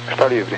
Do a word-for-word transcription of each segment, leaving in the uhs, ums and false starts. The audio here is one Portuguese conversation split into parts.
Está livre.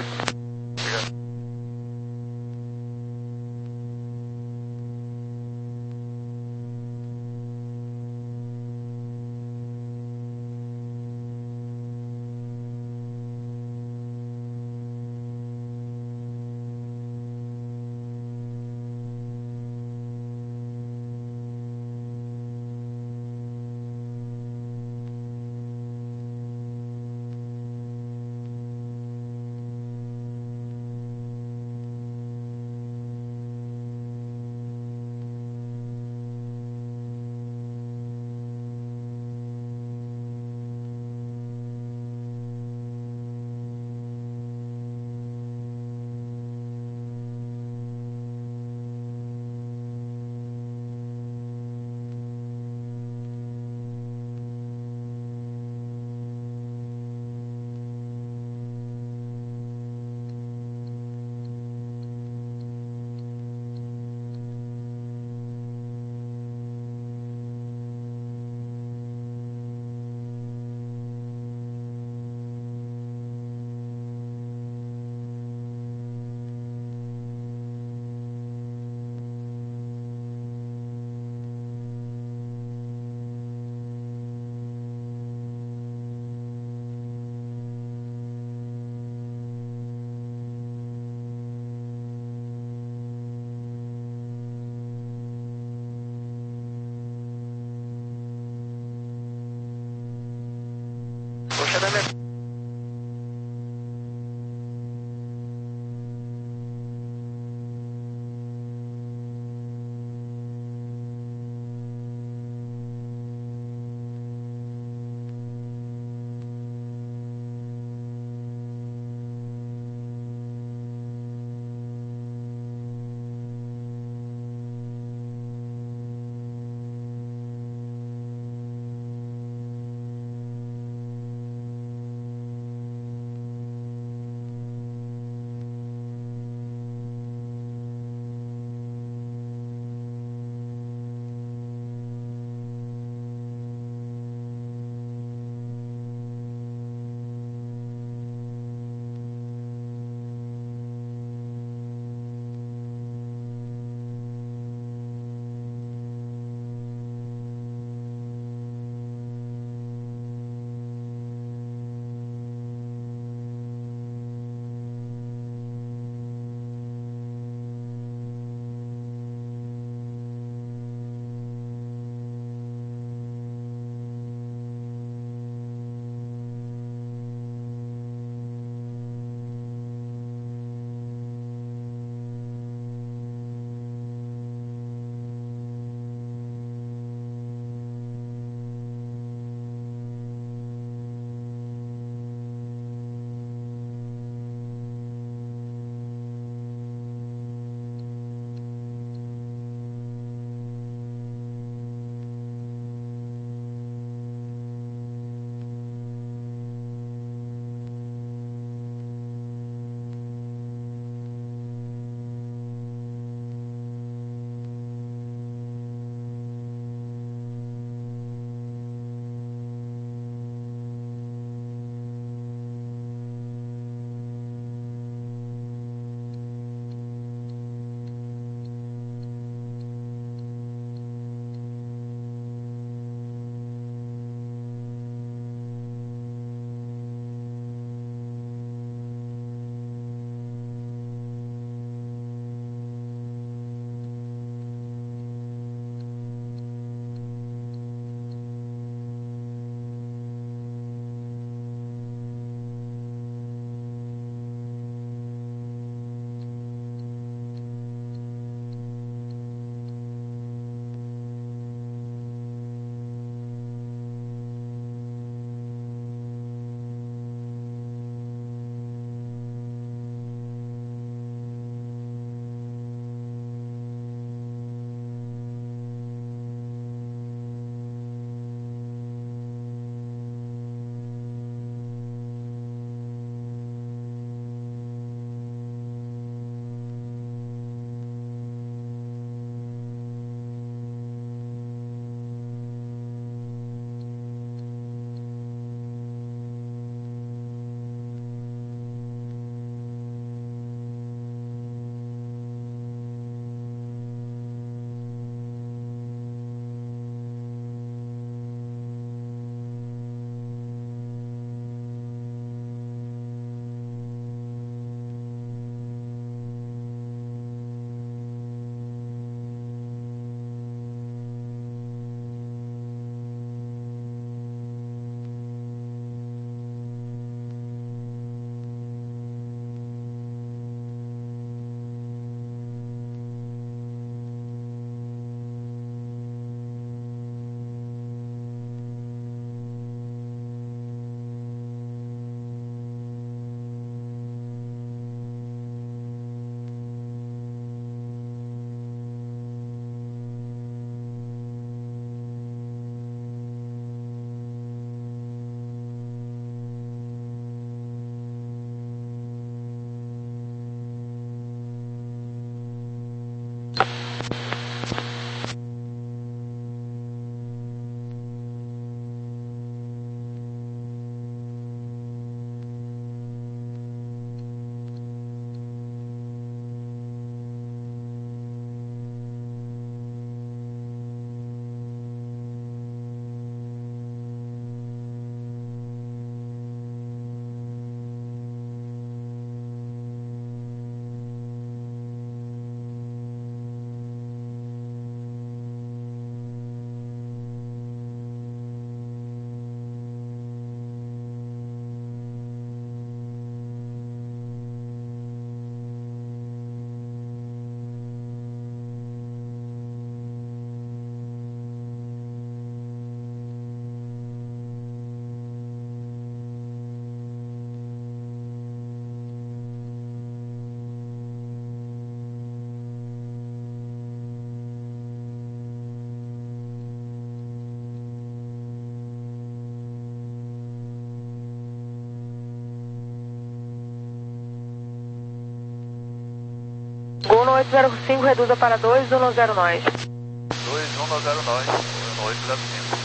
Gol no oito zero cinco, reduza para dois um zero nós. dois um zero nós, no oito zero cinco.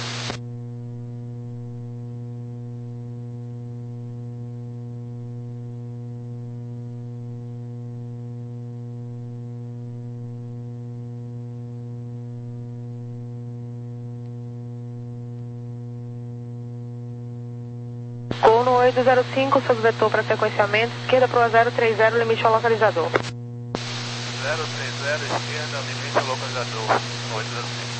Gol no oito zero cinco, sob vetor para sequenciamento, esquerda para o zero três zero, limite ao localizador. zero três zero, esquerda, limite ao localizador, no oito zero cinco.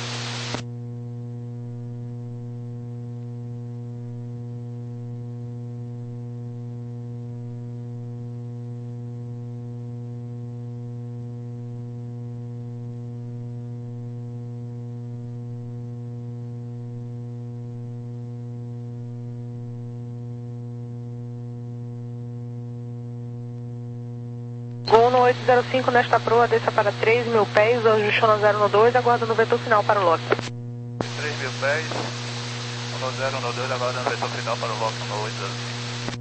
Gol no oito zero cinco, nesta proa, desça para três mil pés, ajustando a zero no dois, aguardando o vetor final para o lote. três mil pés, no zero no dois, aguardando o vetor final para o lote no oito zero cinco.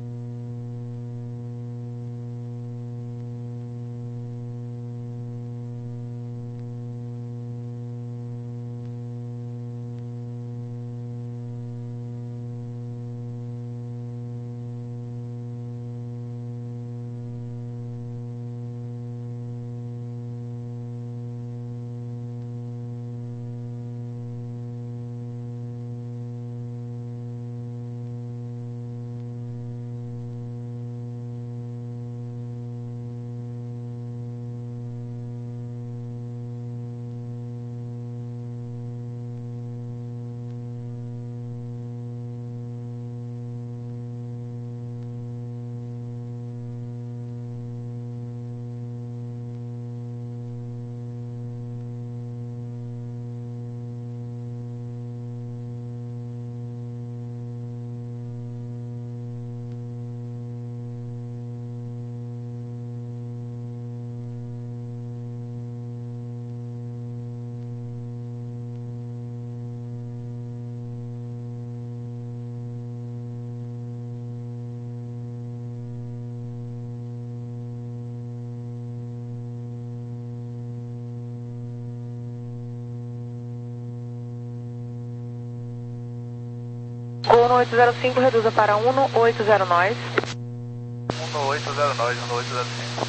Gol no oito zero cinco, reduza para um no oito zero nós. um no oito zero nós, um no oito zero cinco.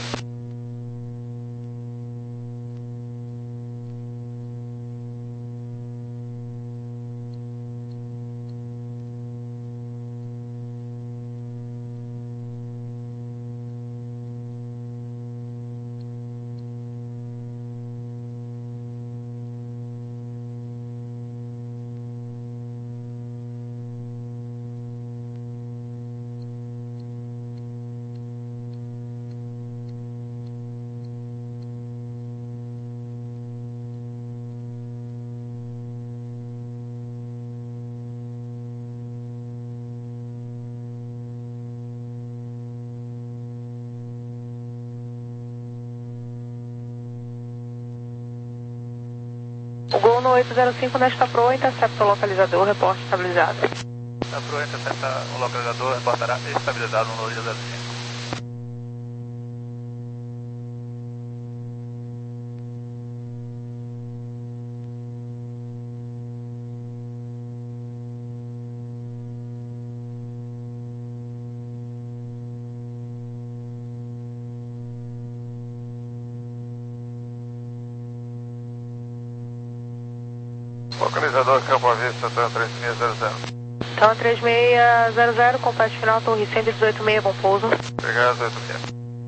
O Gol no oito zero cinco, nesta proa, intercepta o localizador, reporte estabilizado. A proa intercepta o localizador, reportará estabilizado no oito zero cinco. Localizador Campo Vista, Tan três seis zero zero. Tan três seis zero zero, complete final, torre cento e dezoito seis, bom pouso. Obrigado, oito seis.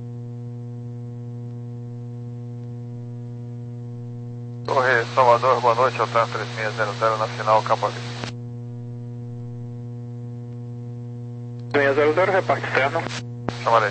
Torre Salvador, boa noite, Tan três seis zero zero na final, Campo Vista. seis zero zero, reparte externo. Chamarei.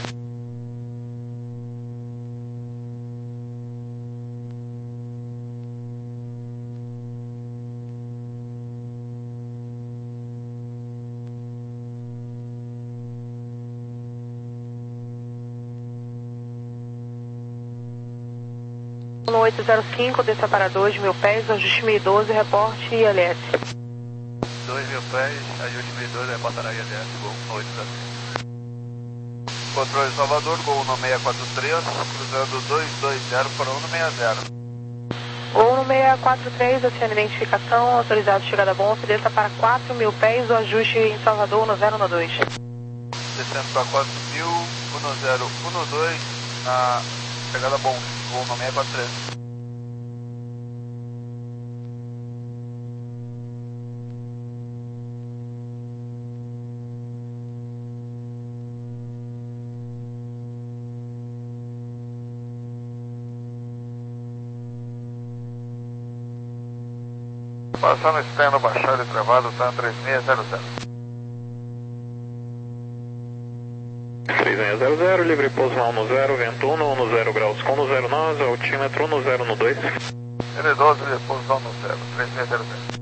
No oito zero cinco, desça para dois mil pés, ajuste mil e doze, reporte I L S. dois mil pés, ajuste mil e doze, reportará I L S, Gol no oito zero cinco. Controle Salvador, Gol no seis quatro três, cruzando dois dois zero para um no seis zero. Gol no seis quatro três, oceano identificação, autorizado chegada bom, desça para quatro mil pés, o ajuste em Salvador no zero um dois. Descendo para quatro mil, um zero um dois, na chegada bom, Gol no seis quatro três. Passando externo, baixado e travado, tá três seis zero zero. três seis zero zero, livre pouso na um zero, vento um, um zero graus com um zero nós, altímetro um zero um dois. L doze, livre pouso na um zero, três seis zero zero.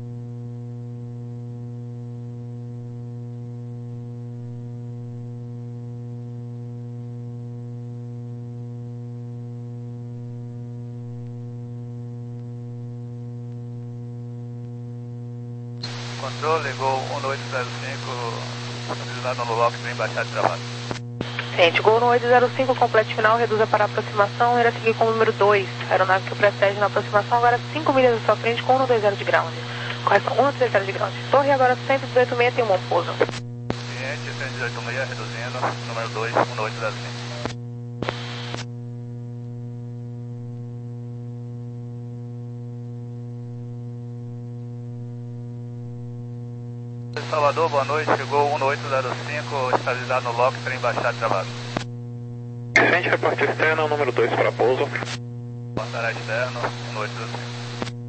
Controle, Gol um oito zero cinco, utilizado no lock, bem baixado e travado. Gente, Gol no oito zero cinco, complete final, reduza para aproximação, irá seguir com o número dois. Aeronave que o precede na aproximação, agora cinco milhas à sua frente com um dois zero de ground. Correção, um dois zero de ground. Torre agora cento e dezoito seis, tem um bom pouso. Cliente, cento e dezoito seis, reduzindo, número dois, um oito zero cinco. Salvador, boa noite, chegou um oito zero cinco, estabilizado no lock, trem baixado e travado. Frente, reporte externo, número dois para pouso. Portará externo, um oito zero cinco.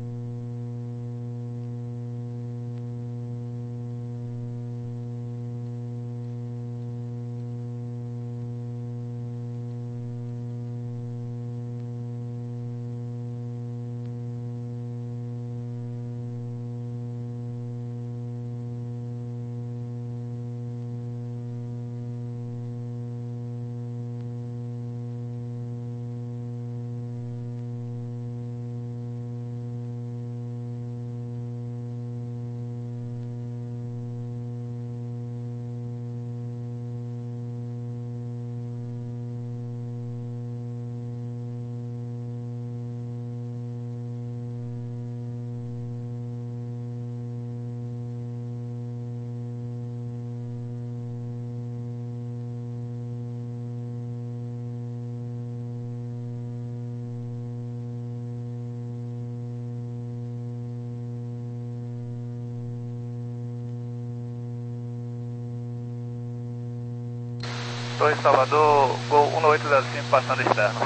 Torre Salvador, Gol um oito zero cinco, passando externo.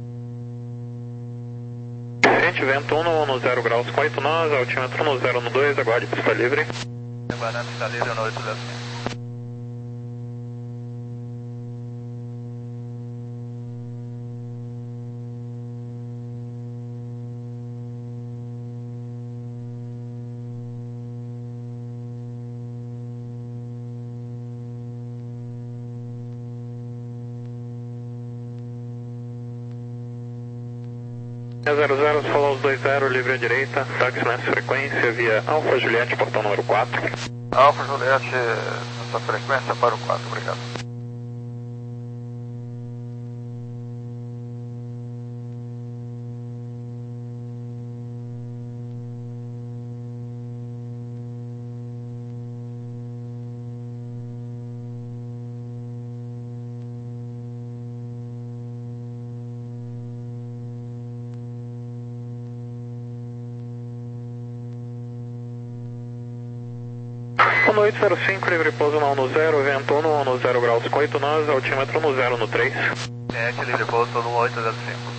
Frente, vento um, um zero graus com oito nós, altímetro um zero um dois, aguarde pista livre. Aguardando pista livre, um oito zero cinco. zero zero, follows dois zero, livre à direita, táxi nessa frequência via Alfa Juliette, portão número quatro. Alfa Juliette, nessa frequência para o quatro, obrigado. um oito zero cinco, livre pouso na um zero, vento um, um zero graus com oito nós, altímetro um zero um três. Cliente, livre pouso no um oito zero cinco.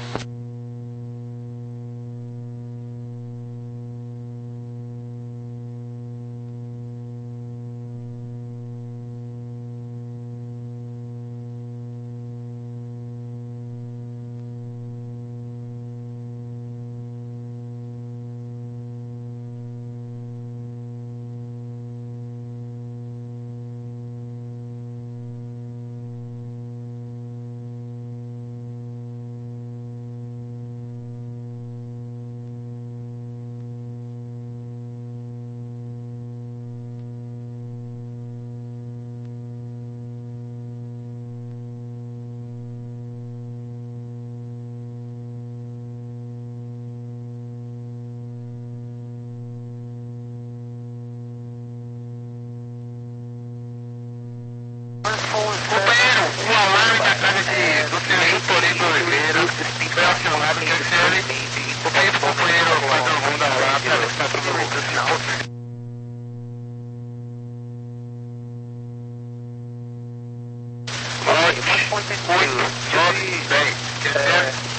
oito, nove, dez. É...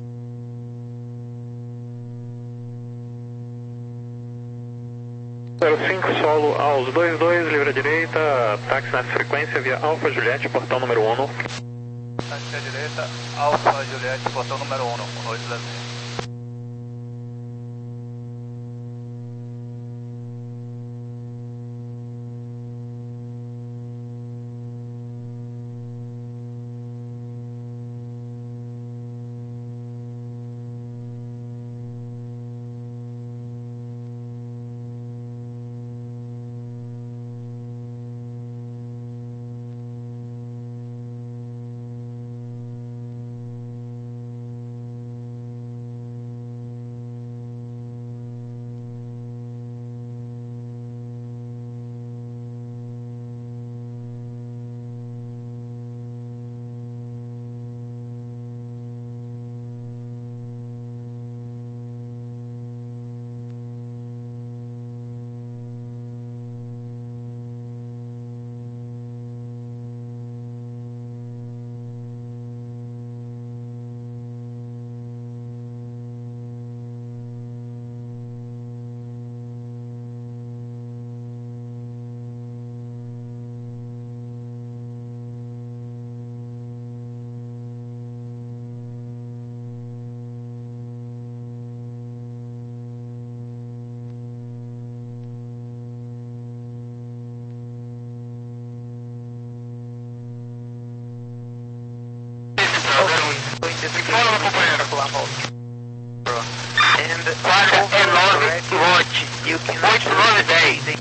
zero cinco, solo aos dois dois, livre à direita, táxi nessa frequência via Alfa Juliette, portão número um. Táxi à direita, Alfa Juliette, portão número um, oito Brasil. Fala, meu companheiro, por lá, volta. É nove, vote. oito, nove, dez.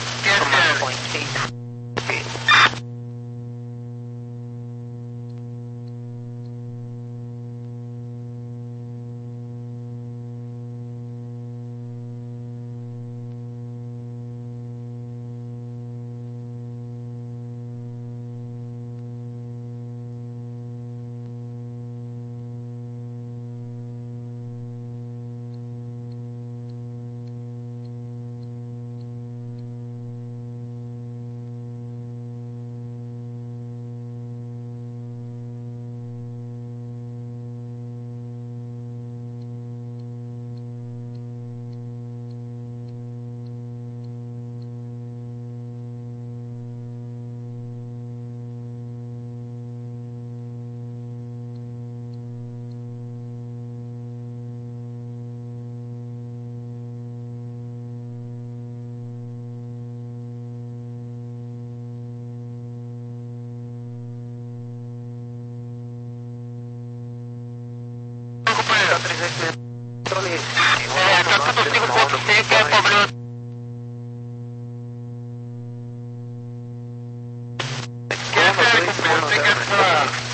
É, tá tudo cinco ponto cinco, é problema. Esquece, tem que essa...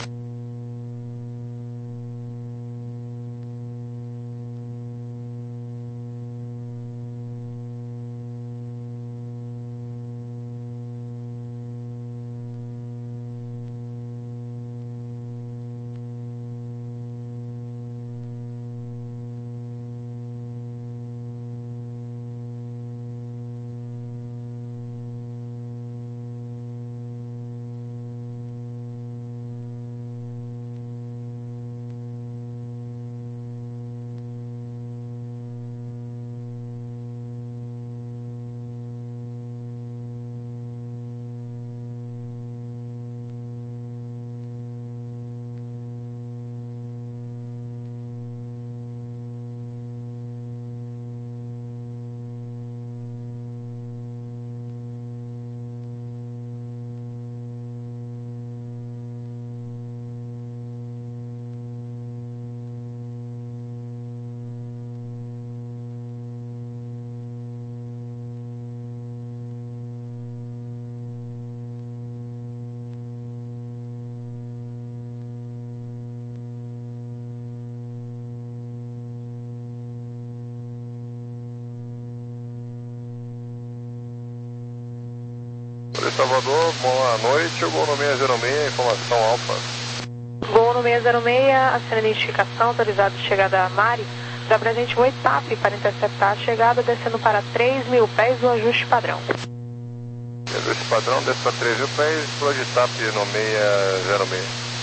Salvador, boa noite, o Gol no seis zero seis, informação Alfa. Gol no seis zero seis, acena identificação, autorizado de chegada a Mari, da presente o ETAP para interceptar a chegada, descendo para três mil pés do ajuste padrão. Ajuste padrão, desce para três mil pés, explode TAP no seis zero seis.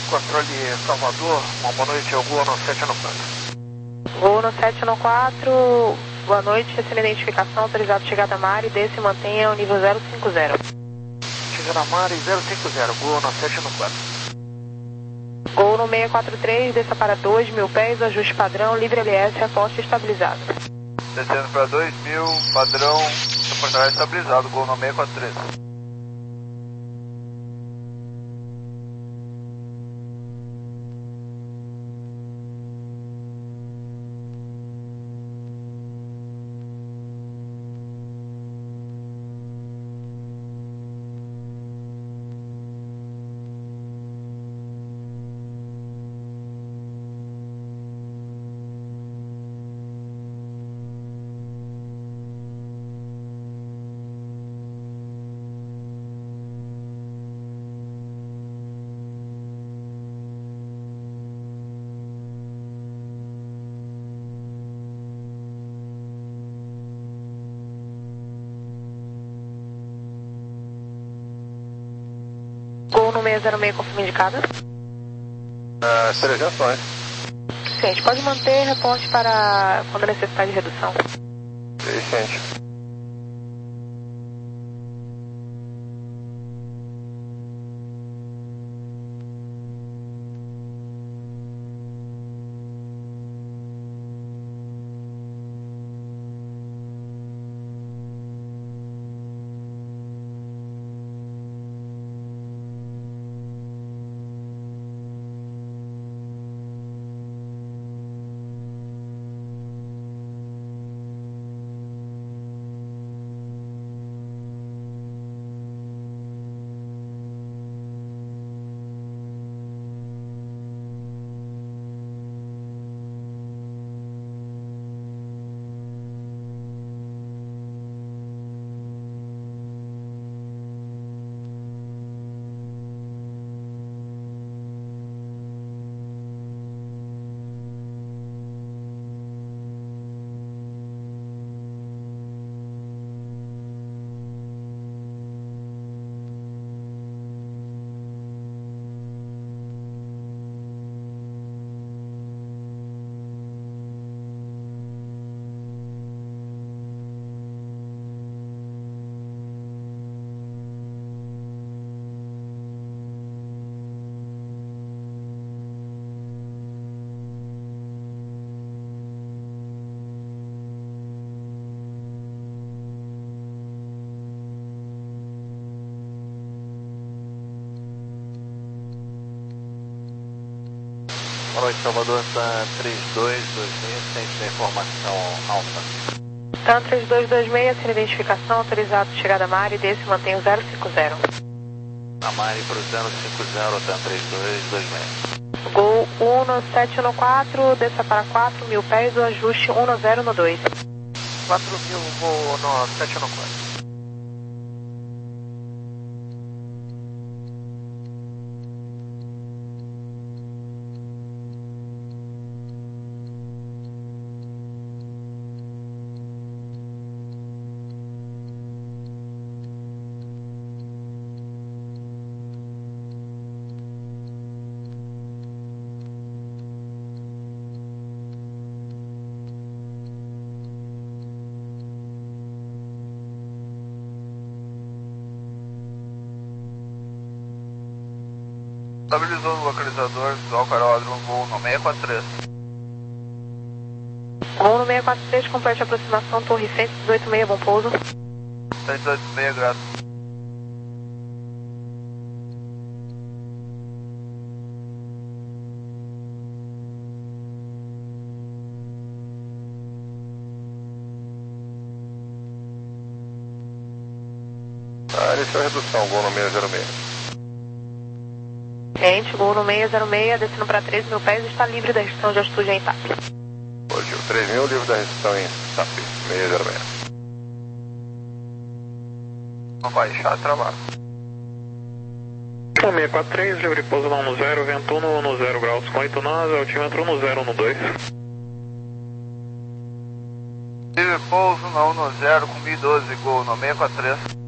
controle Salvador, uma boa noite, eu vou no sete um quatro. Vou no sete um quatro, boa noite, recebendo identificação, autorizado chegada Mari, desce e mantenha o nível zero cinco zero. Chegada Mari, zero cinco zero, vou no sete um quatro. Gol no seis quatro três, desça para dois mil pés, ajuste padrão, livre L S, aposta estabilizado. Descendo para dois mil, padrão, suportar estabilizado, gol no seis quatro três. Gol no seis zero seis, confirma indicada. Ah, três ações. Suficiente, pode manter, reporte para quando necessitar de redução. Suficiente. Boa noite, Salvador, está três dois dois seis, centro de informação alfa. Tá três dois dois seis, sem identificação, autorizado chegada Mari, desce e mantém o zero cinco zero. A Mari para o zero cinco zero, tá três dois dois seis. Gol um no sete um quatro, desça para quatro mil pés, o ajuste um no zero no dois. quatro mil, vou no sete um quatro. Estabilizou no localizador do Alcaródromo, voo no seis quatro três. Gol no seis quatro três, complete a aproximação, torre cento e dezoito seis, bom pouso. cento e dezoito seis, graças. Ah, iniciou a redução, gol no seis zero seis. Gente, gol no seis zero seis, descendo para treze mil pés, está livre da restrição de altitude em I T A P. Hoje, o três mil, livre da restrição em I T A P, seis zero seis. Vamos baixar, travar. seis quatro três, livre pouso no zero, vento um no zero graus com oito nós, altímetro no zero no dois. Livre pouso no zero com mil e doze, gol no seis quatro três.